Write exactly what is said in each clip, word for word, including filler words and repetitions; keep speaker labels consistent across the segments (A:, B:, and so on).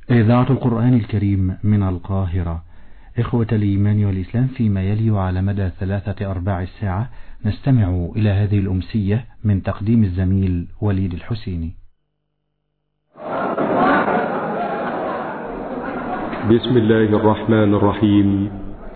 A: إذاعة القرآن الكريم من القاهرة. إخوة الإيمان والإسلام، فيما يلي على مدى ثلاثة أرباع الساعة نستمع إلى هذه الأمسية من تقديم الزميل وليد الحسيني.
B: بسم الله الرحمن الرحيم.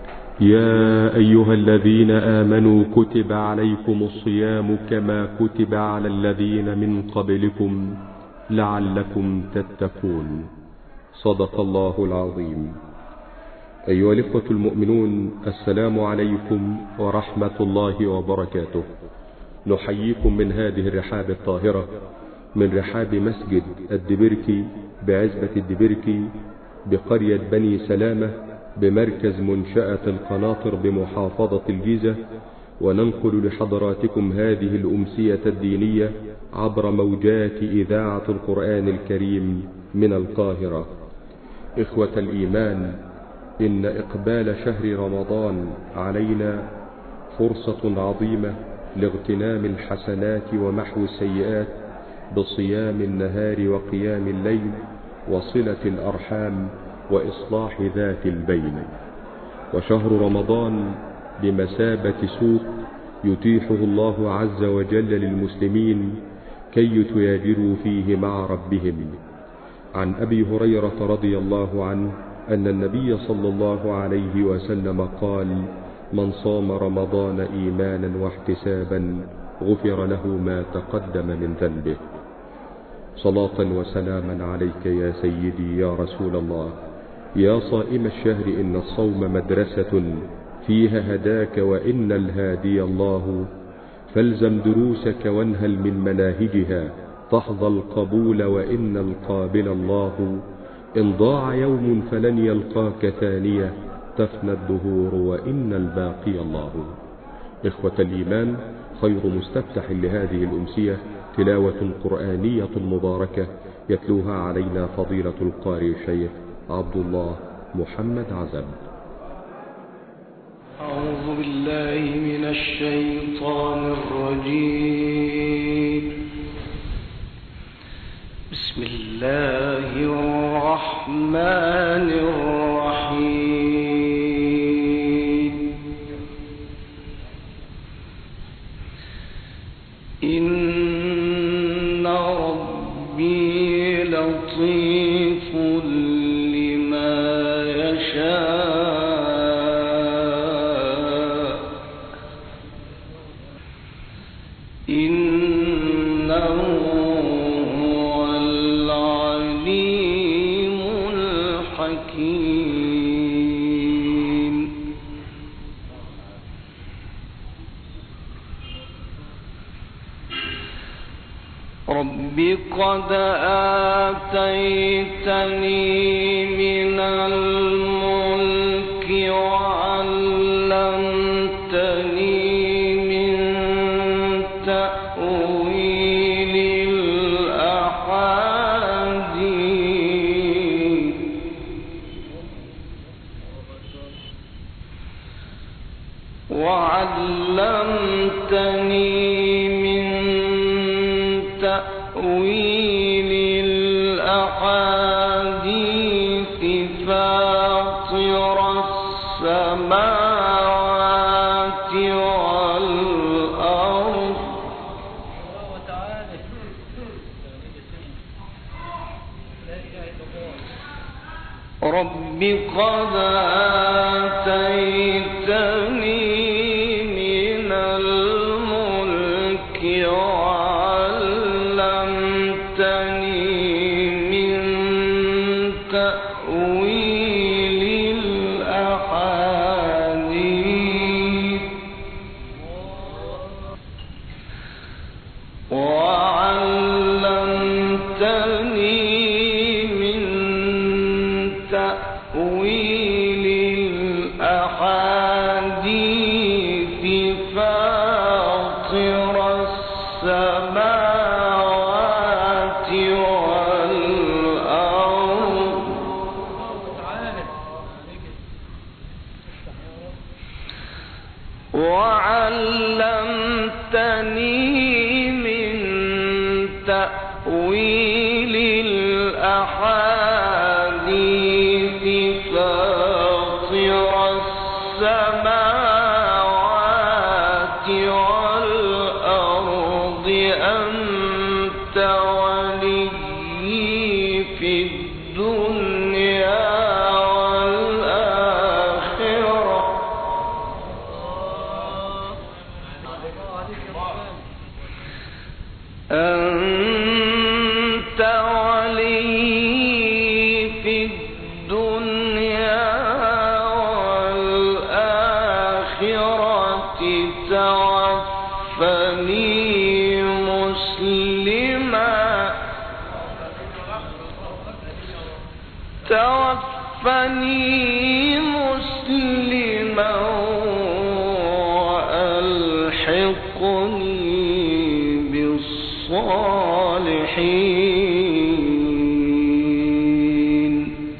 B: يا أيها الذين آمنوا كتب عليكم الصيام كما كتب على الذين من قبلكم لعلكم تتقون. صدق الله العظيم. أيها الإخوة المؤمنون، السلام عليكم ورحمة الله وبركاته. نحييكم من هذه الرحاب الطاهرة، من رحاب مسجد الدبركي بعزبة الدبركي بقرية بني سلامة بمركز منشأة القناطر بمحافظة الجيزة، وننقل لحضراتكم هذه الأمسية الدينية عبر موجات إذاعة القرآن الكريم من القاهرة. إخوة الإيمان، إن إقبال شهر رمضان علينا فرصة عظيمة لاغتنام الحسنات ومحو السيئات بصيام النهار وقيام الليل وصلة الأرحام وإصلاح ذات البين. وشهر رمضان بمثابة سوق يتيحه الله عز وجل للمسلمين كي يتاجروا فيه مع ربهم. عن أبي هريرة رضي الله عنه أن النبي صلى الله عليه وسلم قال: من صام رمضان إيمانا واحتسابا غفر له ما تقدم من ذنبه. صلاة وسلاما عليك يا سيدي يا رسول الله، يا صائم الشهر، إن الصوم مدرسة فيها هداك وإن الهادي الله، فالزم دروسك وانهل من مناهجها تحظى القبول وإن القابل الله. إن ضاع يوم فلن يلقاك ثانية تفنى الدهور وإن الباقي الله. إخوة الإيمان، خير مستفتح لهذه الأمسية تلاوة قرآنية مباركة يتلوها علينا فضيلة القارئ الشيخ عبد الله محمد عزب.
C: أعوذ بالله من الشيطان الرجيم. بسم الله الرحمن الرحيم. إن ربي لطيف لما يشاء، إنه هو العليم الحكيم. رب قد آتيتني من الملك وعلمتني من تأويل الأحاديث، وعلمتني تأويل الأحاديث فاطر السماوات والأرض، رب قد آتيتني من الملك وعلمتني من تأويل الأحاديث الدنيا والآخرة أنت ولي في الدنيا والآخرة توفني مسلما توفني مسلما وألحقني بالصالحين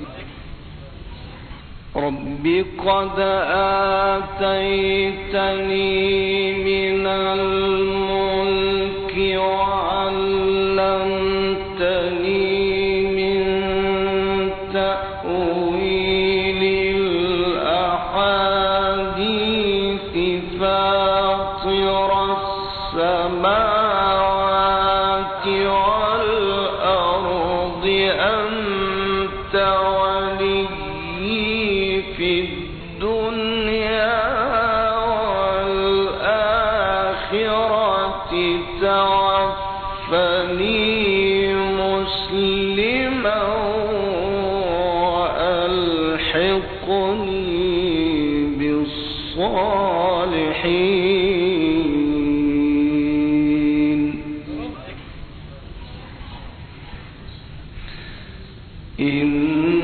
C: رب قد آتيتني من الملك وعلمتني من تأويل الأحاديث فاطر السماوات والأرض أنت ولي في الدنيا والآخرة توفني مسلما وألحقني بالصالحين إن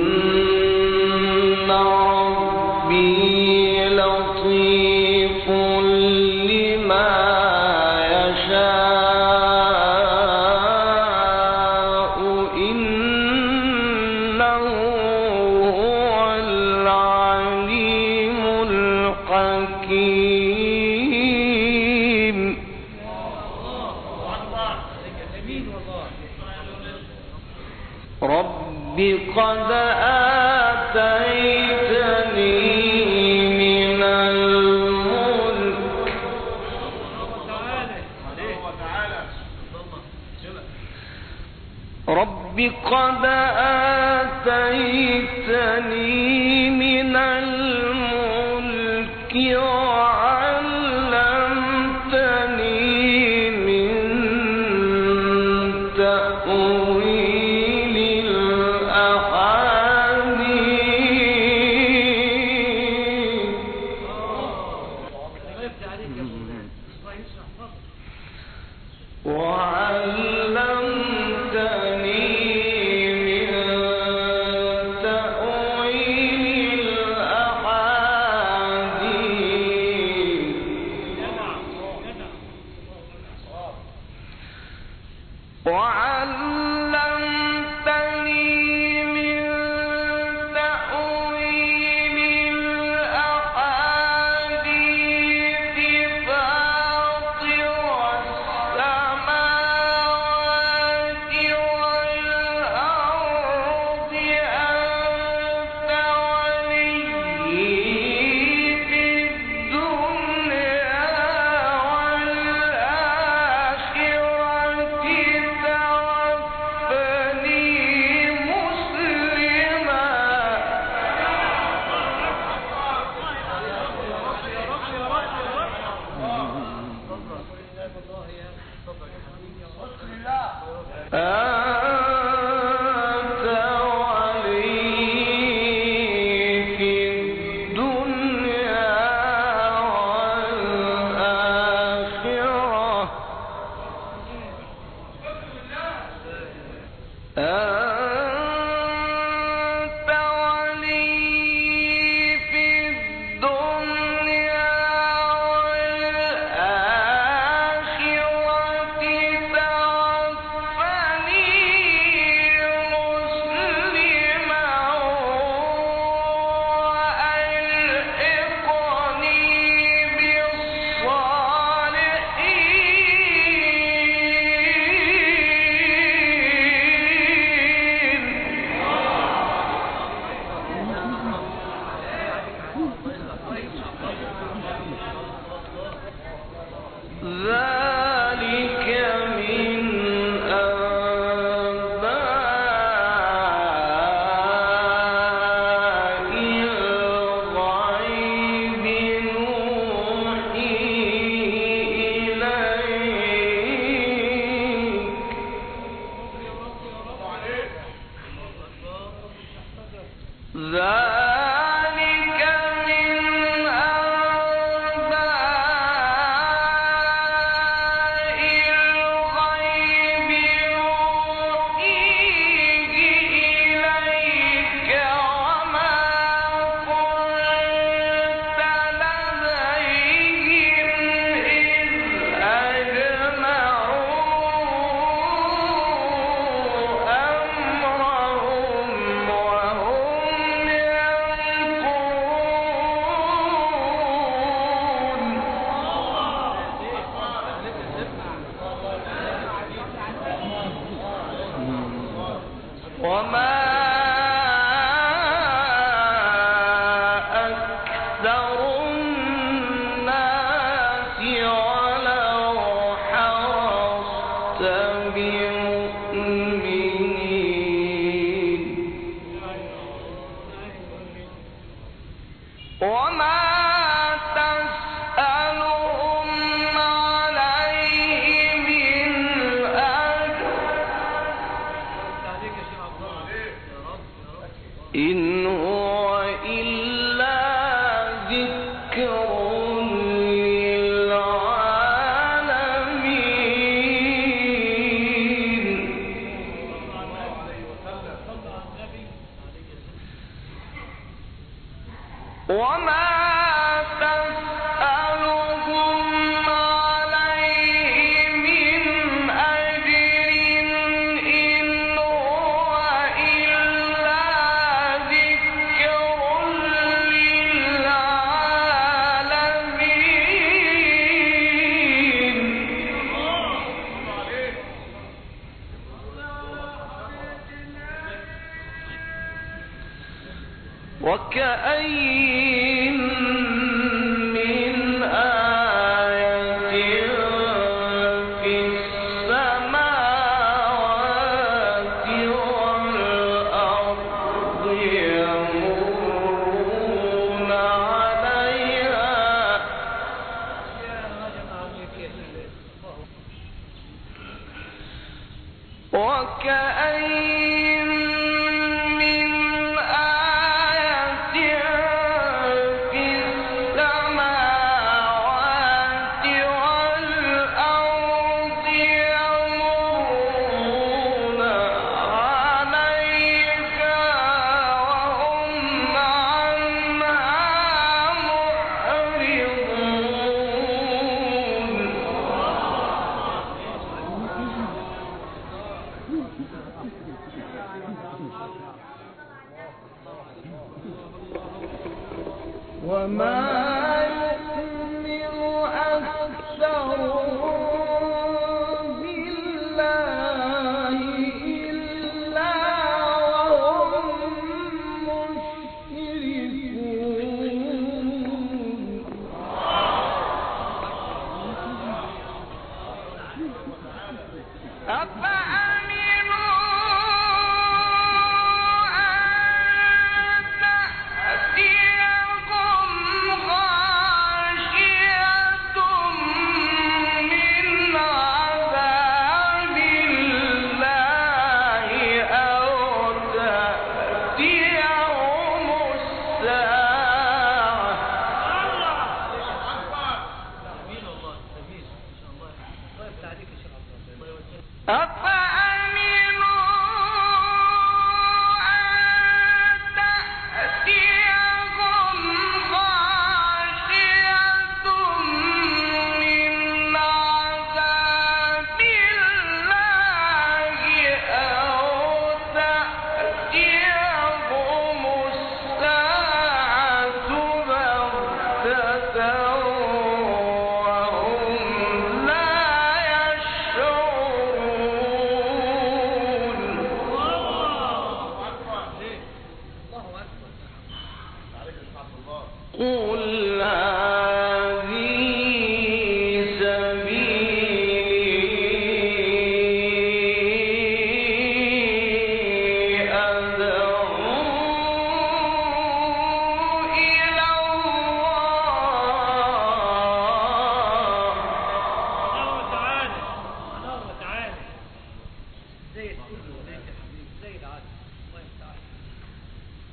C: ربي لطيف لما يشاء إنه هو العليم الحكيم رب قد آتيتني من الملك رب قد آتيتني من الملك وعلمتني من تأويل الأحاديث وعلمتني من تأويل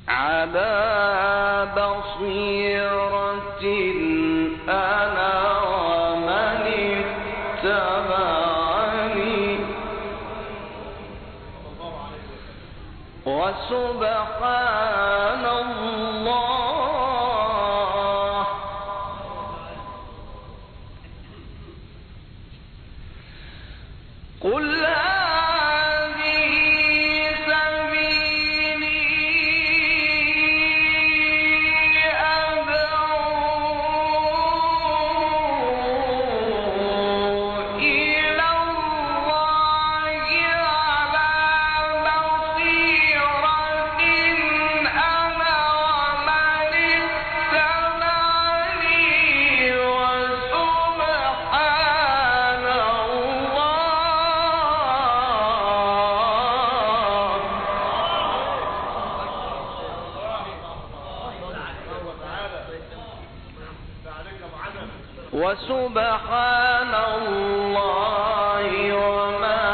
C: على بصيرة أنا ومن اتبعني وسبحان الله قل وسبحان الله وما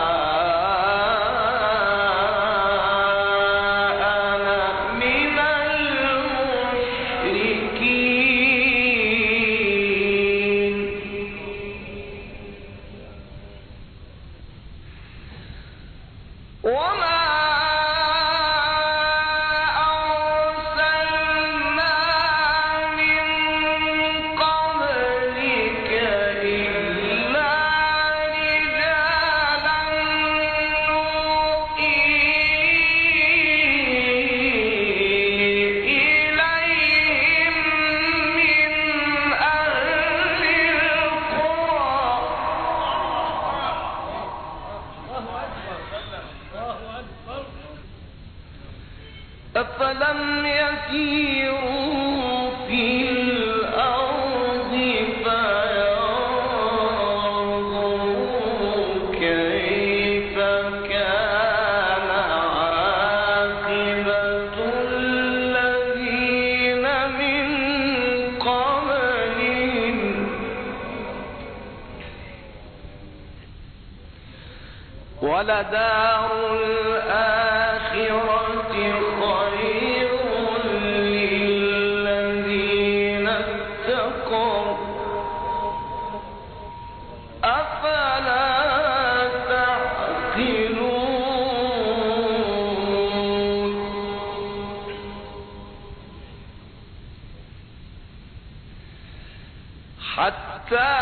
C: أنا من المشركين وما أفلم يسيروا في الأرض فينظروا كيف كان عاقبة الذين من قبلهم ولدار الآخرة خير للذين اتقوا أفلا تعقلون حتى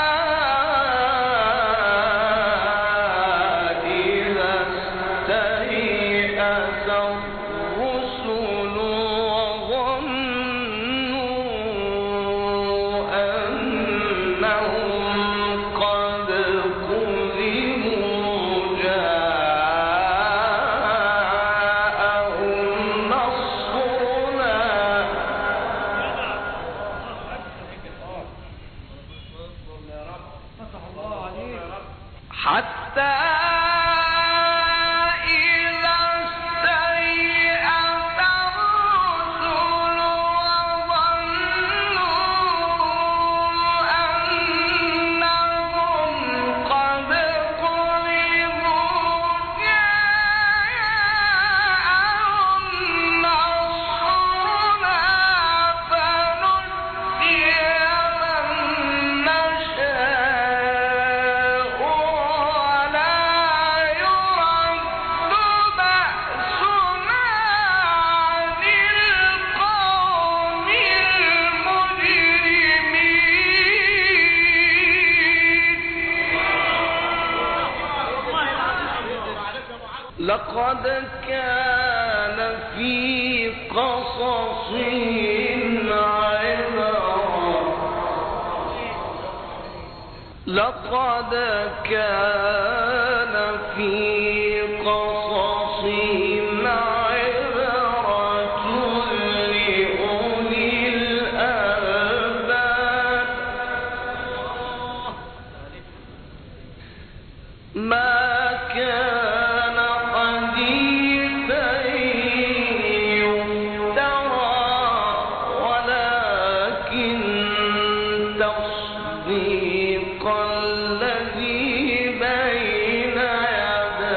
C: حتى إذا استيأس الرسل وظنوا أنهم قد كذبوا جاءهم نصرنا فنجي من نشاء ولا يرد بأسنا عن القوم المجرمين لقد كان في قصصهم عبرة لقد كان في قصصهم عبرة لأولي الألباب ما كان حديثا يفترى ولكن تصديق الذي بين يديه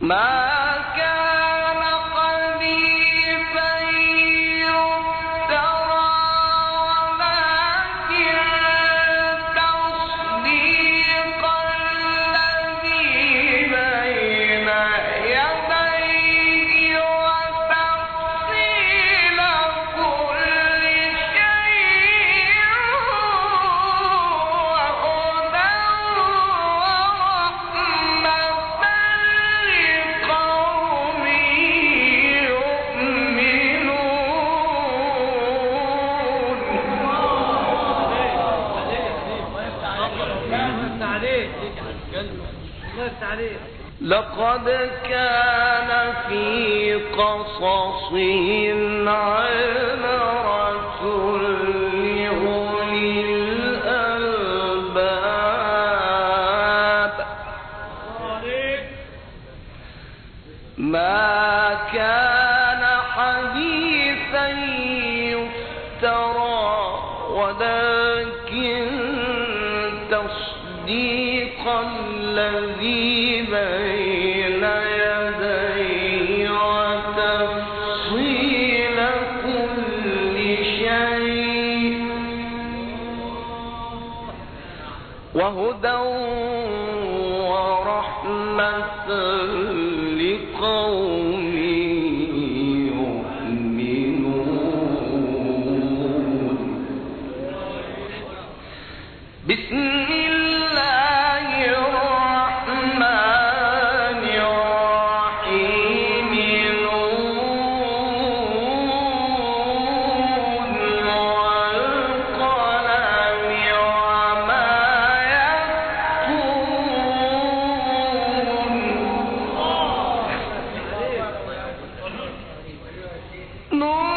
C: ما كان حديثا يفترى ولكن تصديق الذي بين يديه وتفصيل كل شيء وهدى لقد كان في قصصهم عبرة لأولي الألباب ما كان حديثا يفترى ولكن تصديق الذي بين يديه وتفصيل كل شيء وهدى ورحمة لقوم يؤمنون. بسم الله الرحمن الرحيم. نون والقلم وما يسطرون. نون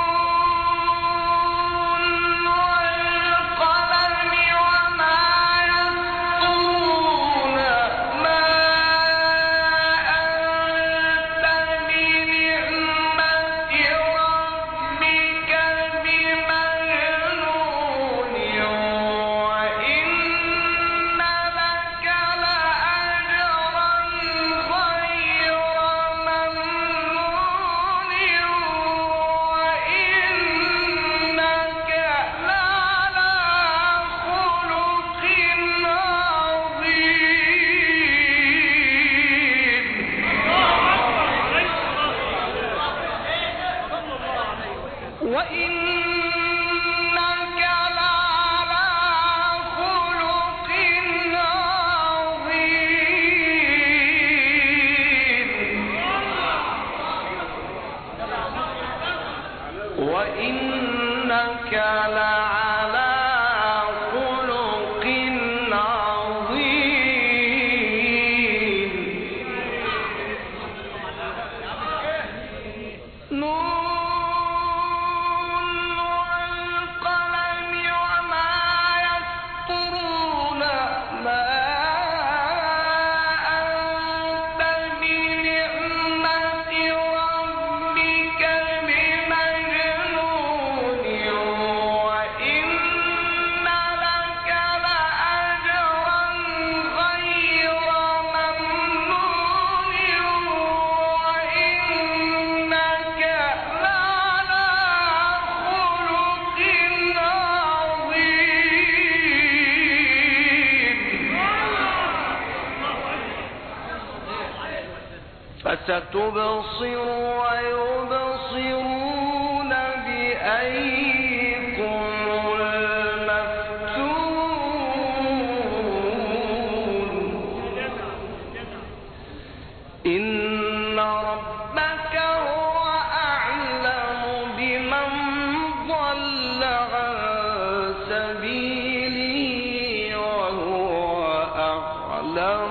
C: والقلم وما يسطرون. ما أنت بنعمة ربك بمجنون وإن لك لأجرا غير ممنون وإنك لعلى خلق عظيم. وإنك لعلى خلق عظيم. وإنك لعلى خلق عظيم. نون والقلم وما يسطرون. ما أنت بنعمة ربك بمجنون وإن لك لأجرا غير ممنون وإنك لعلى خلق عظيم. فستبصر ويبصرون بأيكم المفتون. إن ربك هو أعلم بمن ضل عن سبيله وهو أعلم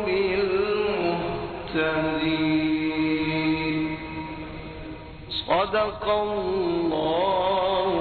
C: بالمهتدين. صدق الله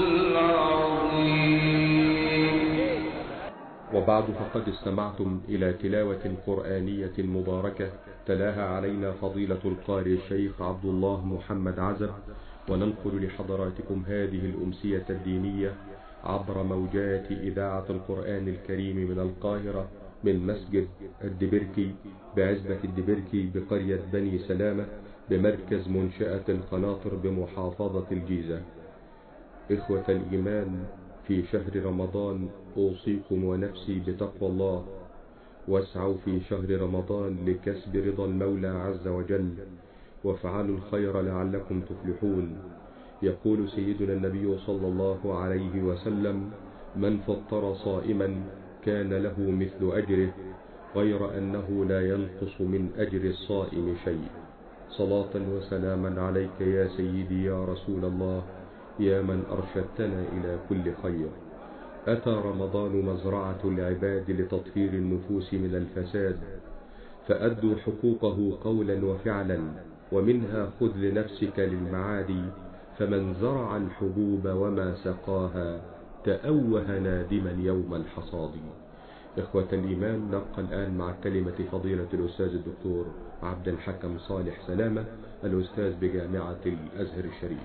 C: العظيم.
B: وبعد فقد استمعتم إلى تلاوة قرآنية مباركة تلاها علينا فضيلة القارئ الشيخ عبد الله محمد عزب، وننقل لحضراتكم هذه الأمسية الدينية عبر موجات إذاعة القرآن الكريم من القاهرة من مسجد الدبركي بعزبة الدبركي بقرية بني سلامة بمركز منشأة القناطر بمحافظة الجيزة. إخوة الإيمان، في شهر رمضان أوصيكم ونفسي بتقوى الله، واسعوا في شهر رمضان لكسب رضا المولى عز وجل، وافعلوا الخير لعلكم تفلحون. يقول سيدنا النبي صلى الله عليه وسلم: من فطر صائما كان له مثل أجره، غير أنه لا ينقص من أجر الصائم شيء. صلاة وسلاما عليك يا سيدي يا رسول الله، يا من أرشدتنا إلى كل خير. أتى رمضان مزرعة العباد لتطهير النفوس من الفساد، فأدوا حقوقه قولا وفعلا، ومنها خذ لنفسك للمعادي، فمن زرع الحبوب وما سقاها تأوه نادما يوم الحصاد. إخوة الإيمان، نبقى الآن مع كلمة فضيلة الأستاذ الدكتور عبد الحكم صالح سلامة، الأستاذ بجامعة الأزهر الشريف.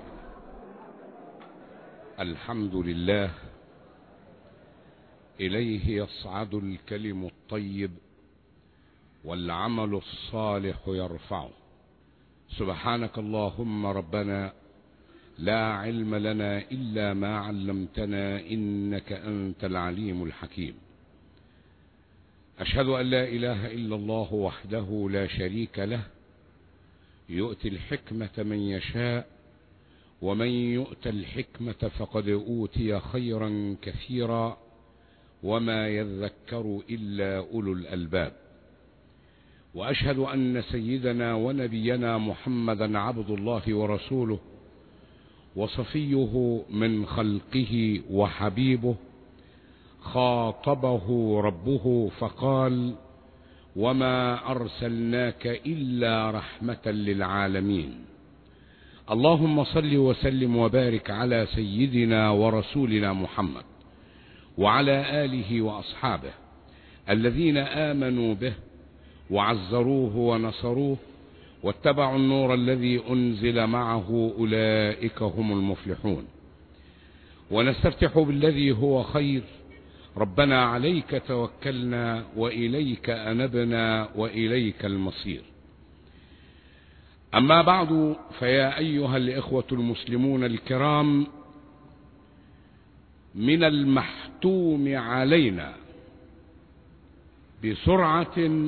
D: الحمد لله، إليه يصعد الكلم الطيب والعمل الصالح يرفعه. سبحانك اللهم ربنا لا علم لنا إلا ما علمتنا، إنك أنت العليم الحكيم. أشهد أن لا إله إلا الله وحده لا شريك له، يؤتي الحكمة من يشاء، ومن يؤت الحكمة فقد أوتي خيرا كثيرا، وما يذكر إلا أولو الألباب. وأشهد أن سيدنا ونبينا محمدا عبد الله ورسوله، وصفيه من خلقه وحبيبه، خاطبه ربه فقال: وما أرسلناك إلا رحمة للعالمين. اللهم صل وسلم وبارك على سيدنا ورسولنا محمد وعلى آله وأصحابه الذين آمنوا به وعزروه ونصروه واتبعوا النور الذي أنزل معه، أولئك هم المفلحون. ونستفتح بالذي هو خير: ربنا عليك توكلنا وإليك أنبنا وإليك المصير. أما بعد، فيا أيها الإخوة المسلمون الكرام، من المحتوم علينا بسرعة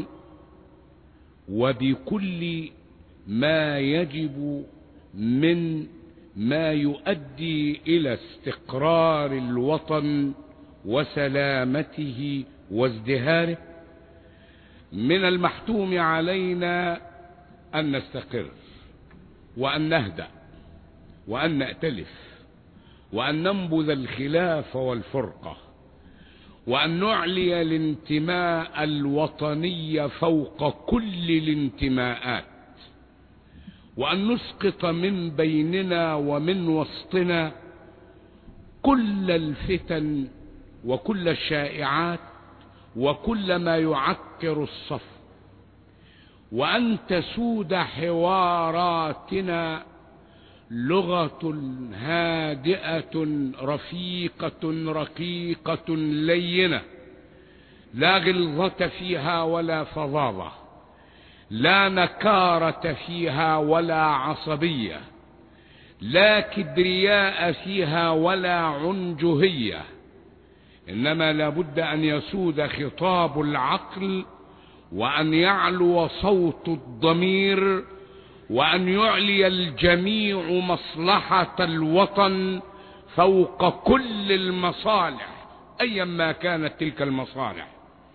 D: وبكل ما يجب من ما يؤدي إلى استقرار الوطن وسلامته وازدهاره، من المحتوم علينا أن نستقر وأن نهدأ وأن نأتلف وأن ننبذ الخلاف والفرقة، وأن نعلي الانتماء الوطني فوق كل الانتماءات، وأن نسقط من بيننا ومن وسطنا كل الفتن وكل الشائعات وكل ما يعكر الصف، وأن تسود حواراتنا لغة هادئة رفيقة رقيقة لينة، لا غلظة فيها ولا فظاظة، لا نكارة فيها ولا عصبية، لا كبرياء فيها ولا عنجهية، إنما لابد أن يسود خطاب العقل، وأن يعلو صوت الضمير، وأن يعلي الجميع مصلحة الوطن فوق كل المصالح أيما كانت تلك المصالح.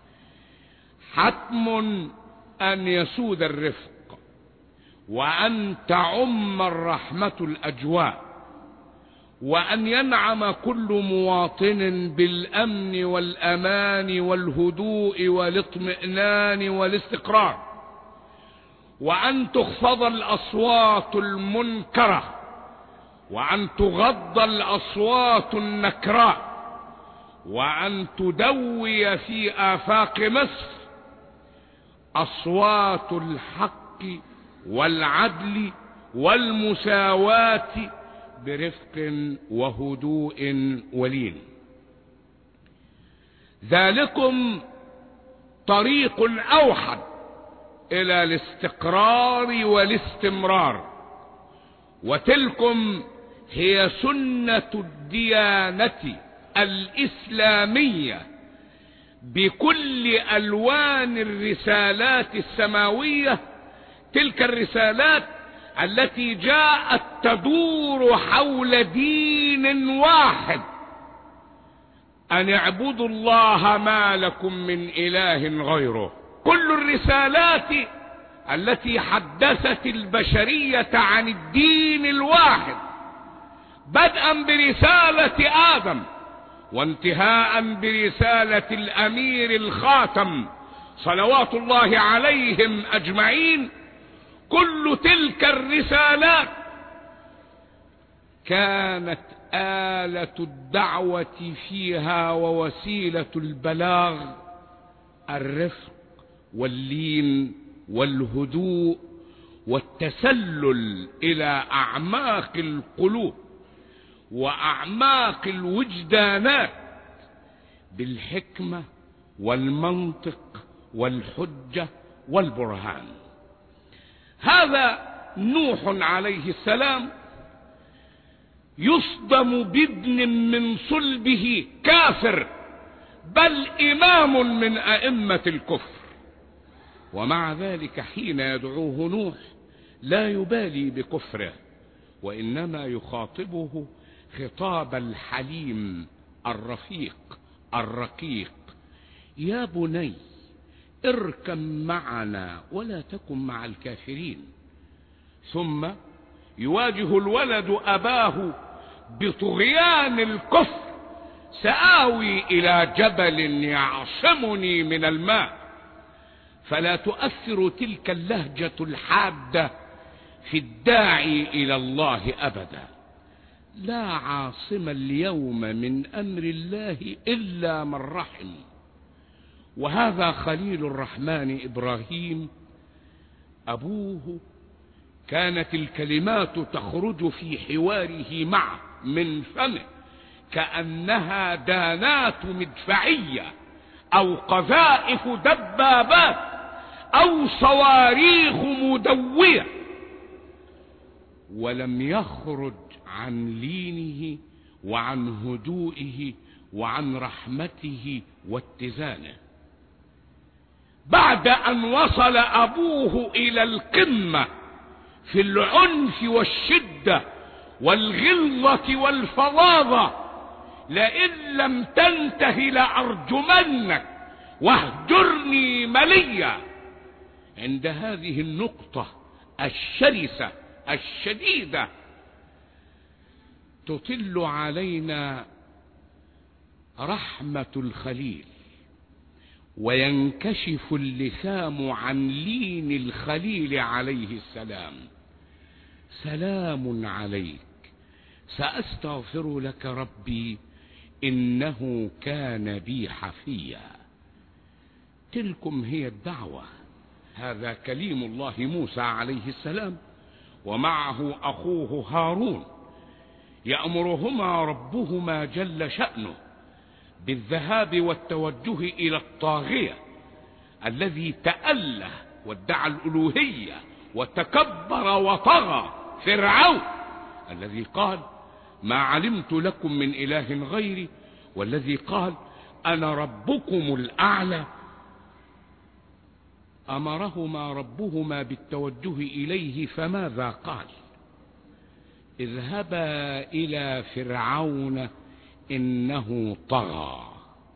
D: حتم أن يسود الرفق، وأن تعم الرحمة الأجواء، وأن ينعم كل مواطن بالأمن والأمان والهدوء والاطمئنان والاستقرار، وأن تخفض الأصوات المنكرة، وأن تغض الأصوات النكراء، وأن تدوي في آفاق مصر أصوات الحق والعدل والمساواة برفق وهدوء ولين. ذلكم طريق أوحد الى الاستقرار والاستمرار، وتلكم هي سنة الديانة الإسلامية بكل ألوان الرسالات السماوية، تلك الرسالات التي جاءت تدور حول دين واحد، أن اعبدوا الله ما لكم من إله غيره. كل الرسالات التي حدثت البشرية عن الدين الواحد، بدءا برسالة آدم وانتهاء برسالة الأمير الخاتم صلوات الله عليهم أجمعين، كل تلك الرسالات كانت آلة الدعوة فيها ووسيلة البلاغ الرفق واللين والهدوء والتسلل إلى أعماق القلوب وأعماق الوجدانات بالحكمة والمنطق والحجة والبرهان. هذا نوح عليه السلام يصدم بابن من صلبه كافر، بل إمام من أئمة الكفر، ومع ذلك حين يدعوه نوح لا يبالي بكفره، وإنما يخاطبه خطاب الحليم الرفيق الرقيق: يا بني اركب معنا ولا تكن مع الكافرين. ثم يواجه الولد أباه بطغيان الكفر: سآوي إلى جبل يعصمني من الماء. فلا تؤثر تلك اللهجة الحادة في الداعي إلى الله أبدا. لا عاصم اليوم من أمر الله إلا من رحم. وهذا خليل الرحمن إبراهيم أبوه كانت الكلمات تخرج في حواره معه من فمه كأنها دانات مدفعية أو قذائف دبابات أو صواريخ مدوية، ولم يخرج عن لينه وعن هدوئه وعن رحمته واتزانه. بعد أن وصل أبوه إلى القمة في العنف والشدة والغلظة والفظاظة: لئن لم تنته لأرجمنك واهجرني مليا. عند هذه النقطة الشرسة الشديدة تطل علينا رحمة الخليل، وينكشف اللثام عن لين الخليل عليه السلام: سلام عليك، سأستغفر لك ربي إنه كان بي حفيا. تلكم هي الدعوة. هذا كليم الله موسى عليه السلام، ومعه أخوه هارون، يأمرهما ربهما جل شأنه بالذهاب والتوجه إلى الطاغية الذي تأله وادعى الألوهية وتكبر وطغى، فرعون الذي قال: ما علمت لكم من إله غيري، والذي قال: أنا ربكم الأعلى. أمرهما ربهما بالتوجه إليه، فماذا قال؟ اذهبا إلى فرعون إنه طغى.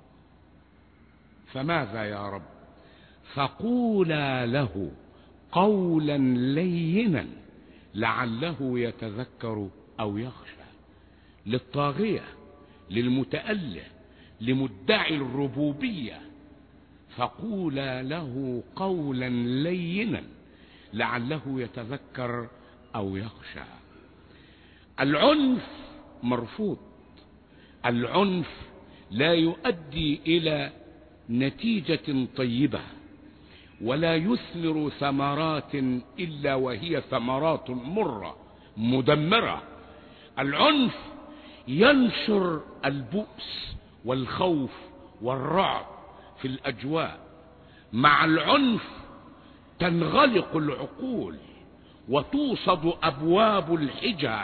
D: فماذا يا رب؟ فقولا له قولا لينا لعله يتذكر أو يخشى. للطاغية، للمتأله، لمدعي الربوبية: فقولا له قولا لينا لعله يتذكر أو يخشى. العنف مرفوض. العنف لا يؤدي إلى نتيجة طيبة، ولا يثمر ثمرات إلا وهي ثمرات مرة مدمرة. العنف ينشر البؤس والخوف والرعب في الأجواء. مع العنف تنغلق العقول وتوصد أبواب الحجى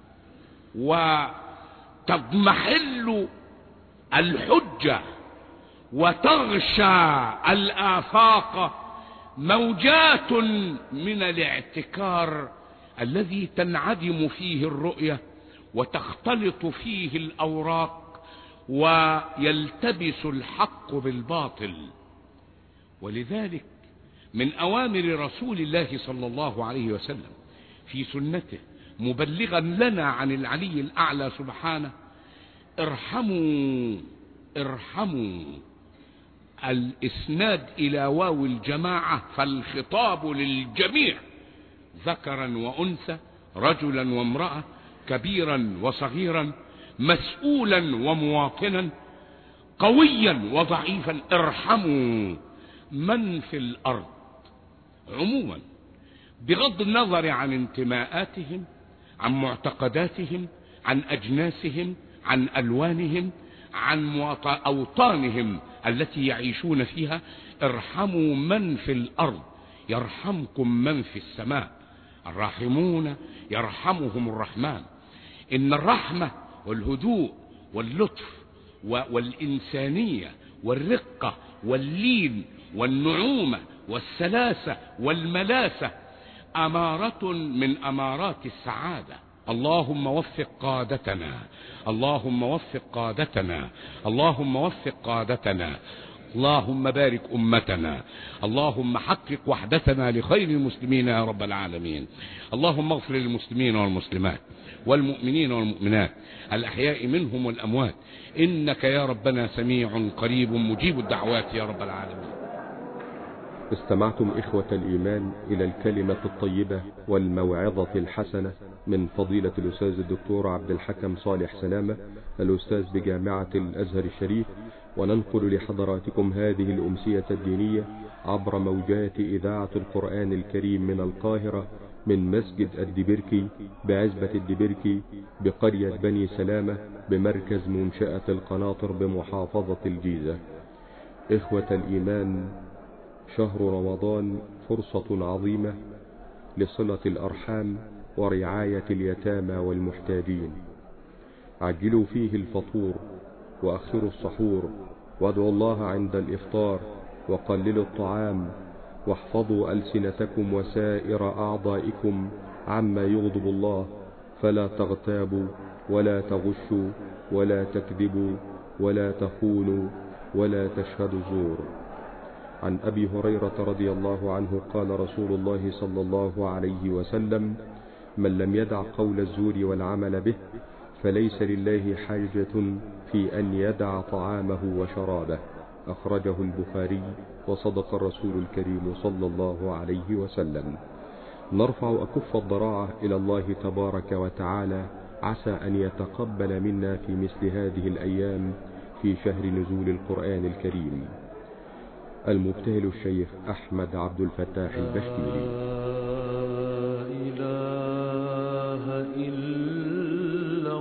D: وتضمحل الحجة وتغشى الآفاق موجات من الاعتكار الذي تنعدم فيه الرؤية وتختلط فيه الأوراق ويلتبس الحق بالباطل. ولذلك من أوامر رسول الله صلى الله عليه وسلم في سنته مبلغا لنا عن العلي الأعلى سبحانه: ارحموا ارحموا. الإسناد إلى واو الجماعة، فالخطاب للجميع، ذكرا وأنثى، رجلا وامرأة، كبيرا وصغيرا، مسؤولا ومواطنا، قويا وضعيفا. ارحموا من في الأرض عموما، بغض النظر عن انتماءاتهم، عن معتقداتهم، عن أجناسهم، عن ألوانهم، عن أوطانهم التي يعيشون فيها. ارحموا من في الأرض يرحمكم من في السماء. الراحمون يرحمهم الرحمن. إن الرحمة والهدوء واللطف والإنسانية والرقة واللين والنعومة والسلاسة والملاسة أمارة من أمارات السعادة. اللهم وفق قادتنا، اللهم وفق قادتنا، اللهم وفق قادتنا، اللهم بارك أمتنا، اللهم حقق وحدتنا لخير المسلمين يا رب العالمين. اللهم اغفر للمسلمين والمسلمات والمؤمنين والمؤمنات الأحياء منهم والأموات، إنك يا ربنا سميع قريب مجيب الدعوات يا رب العالمين.
B: استمعتم إخوة الإيمان إلى الكلمة الطيبة والموعظة الحسنة من فضيلة الأستاذ الدكتور عبد الحكم صالح سلامة، الأستاذ بجامعة الأزهر الشريف، وننقل لحضراتكم هذه الأمسية الدينية عبر موجات إذاعة القرآن الكريم من القاهرة، من مسجد الدبركي بعزبة الدبركي بقرية بني سلامة بمركز منشأة القناطر بمحافظة الجيزة. إخوة الإيمان، شهر رمضان فرصة عظيمة لصلة الأرحام ورعاية اليتامى والمحتاجين. عجلوا فيه الفطور وأخروا السحور، وادعوا الله عند الإفطار، وقللوا الطعام، واحفظوا ألسنتكم وسائر أعضائكم عما يغضب الله، فلا تغتابوا ولا تغشوا ولا تكذبوا ولا تخونوا ولا تشهدوا الزور. عن أبي هريرة رضي الله عنه قال رسول الله صلى الله عليه وسلم: من لم يدع قول الزور والعمل به فليس لله حاجة في أن يدع طعامه وشرابه. أخرجه البخاري، وصدق الرسول الكريم صلى الله عليه وسلم. نرفع أكف الضراعة إلى الله تبارك وتعالى، عسى أن يتقبل منا في مثل هذه الأيام في شهر نزول القرآن الكريم. المبتهل الشيخ أحمد عبد الفتاح البشتيري.
E: لا إله إلا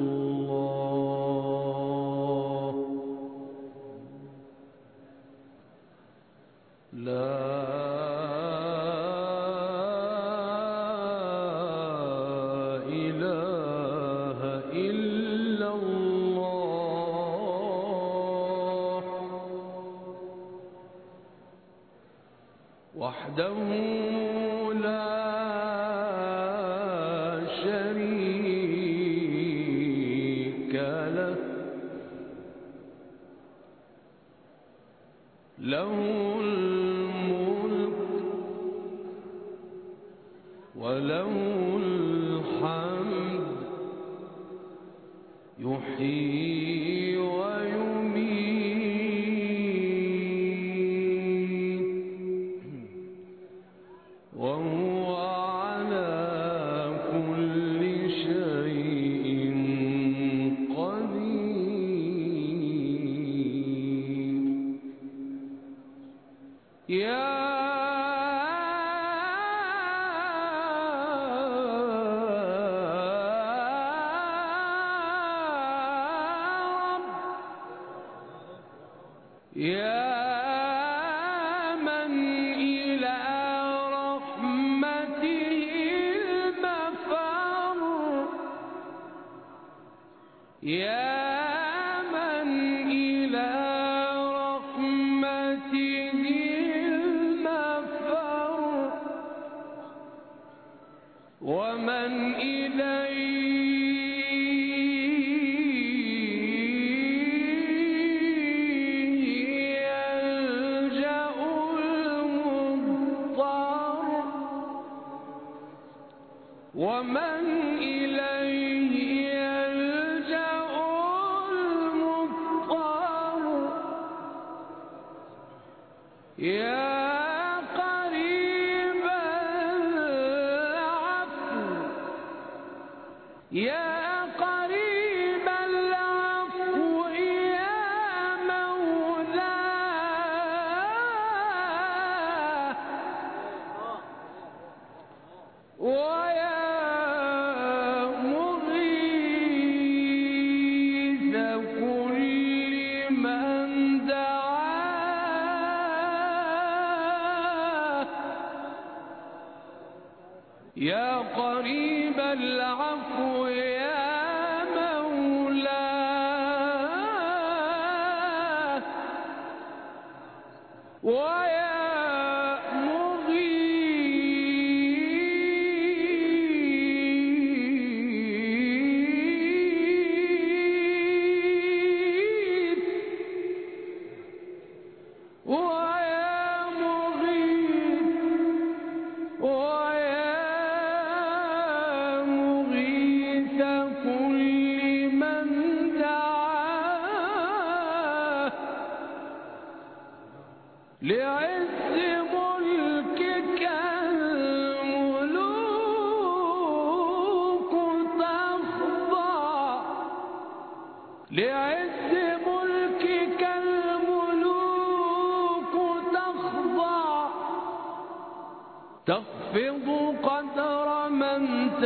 E: الله، لا إله إلا الله وحده لا شريك له، له الملك وله الحمد، يحيي ويميت، وهو على كل شيء قدير. يا يا من إلى رحمته المفر ومن إليه يلجأ المضطر ومن إليه يلجأ المضطر يا قريب العفو يا قريب العفو يا مولاه ويا مغيث كل من دعاه يا قريب العفو يا مولاه ويا مغيث ويا مغيث ويا مغيث كل من دعاه لعز ملكك الملوك تخضع لعز ملكك الملوك تخضع تخفض قدر من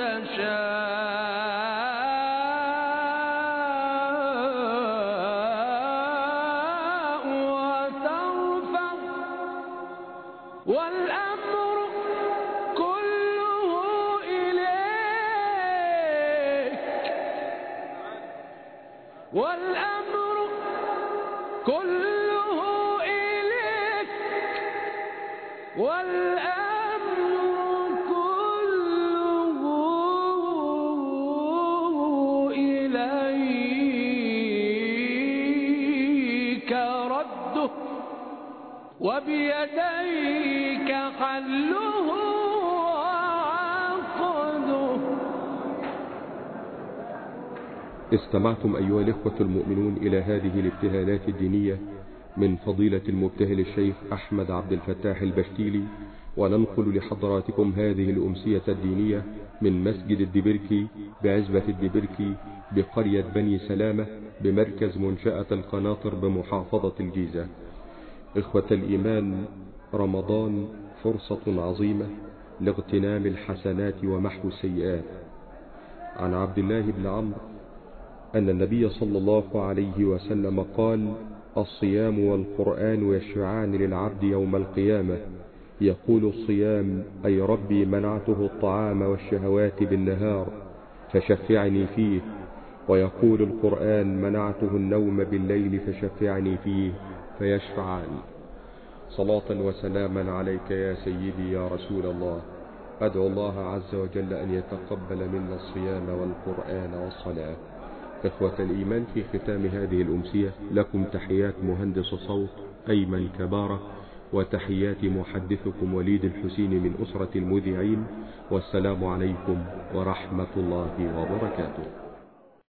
E: تشاء وترفع والأمر كله إليك والأمر كله إليك والأمر كله إليك رده وبيديك حله وعقده.
B: استمعتم أيها الإخوة المؤمنون إلى هذه الابتهالات الدينية من فضيلة المبتهل الشيخ أحمد عبد الفتاح البشتيلي، وننقل لحضراتكم هذه الأمسية الدينية من مسجد الدبركي بعزبة الدبركي بقرية بني سلامة بمركز منشأة القناطر بمحافظة الجيزة. إخوة الإيمان، رمضان فرصة عظيمة لاغتنام الحسنات ومحو السيئات. عن عبد الله بن عمرو أن النبي صلى الله عليه وسلم قال: الصيام والقرآن يشفعان للعبد يوم القيامة. يقول الصيام: أي ربي منعته الطعام والشهوات بالنهار فشفعني فيه. ويقول القرآن: منعته النوم بالليل فشفعني فيه، فيشفعان. صلاة وسلاما عليك يا سيدي يا رسول الله. أدعو الله عز وجل أن يتقبل منا الصيام والقرآن والصلاة. إخوة الإيمان، في ختام هذه الأمسية لكم تحيات مهندس صوت أيمن كبارة، وتحيات محدثكم وليد الحسين من أسرة المذيعين، والسلام عليكم ورحمة الله وبركاته.